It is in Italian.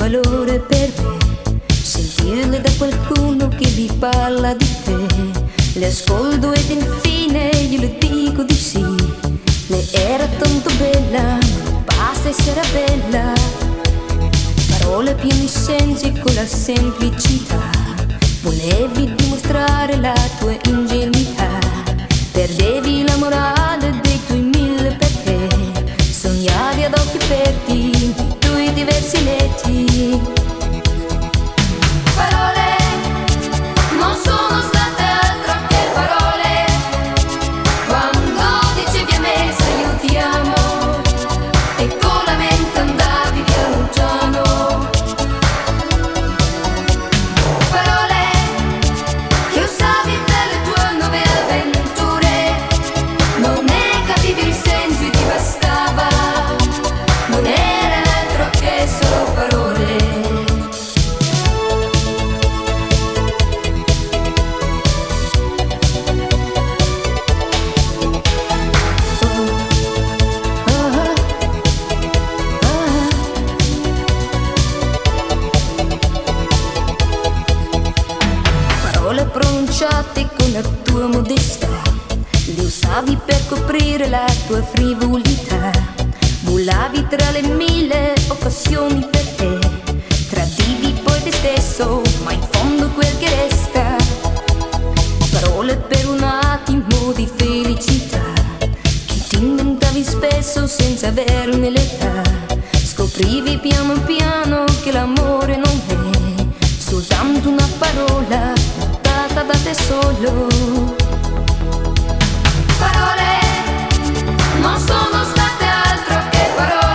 valore per me, sentirle da qualcuno che vi parla di te. Le ascolto ed infine io le dico di sì. Lei era tanto bella, basta essere bella. Parole piene di sensi con la semplicità. Volevi dimostrare la tua ingenuità. Perdevi la morale dei tuoi mille perché. Sognavi ad occhi aperti i tuoi diversi letti. Parole non sono state altro che parole. Quando dicevi a me sai io ti amo e con la mente andavi piano piano. Parole che usavi per le tue nuove avventure. Non ne capivi il senso e ti bastava. Non era altro che solo parole. Parole pronunciate con la tua modestà, le usavi per coprire la tua frivolità. Volavi tra le mille occasioni per te, tradivi poi te stesso, ma in fondo quel che resta. Parole per un attimo di felicità, che ti inventavi spesso senza averne l'età. Scoprivi piano piano che l'amore non è soltanto una parola data da te solo. Parole non sono state altro che parole.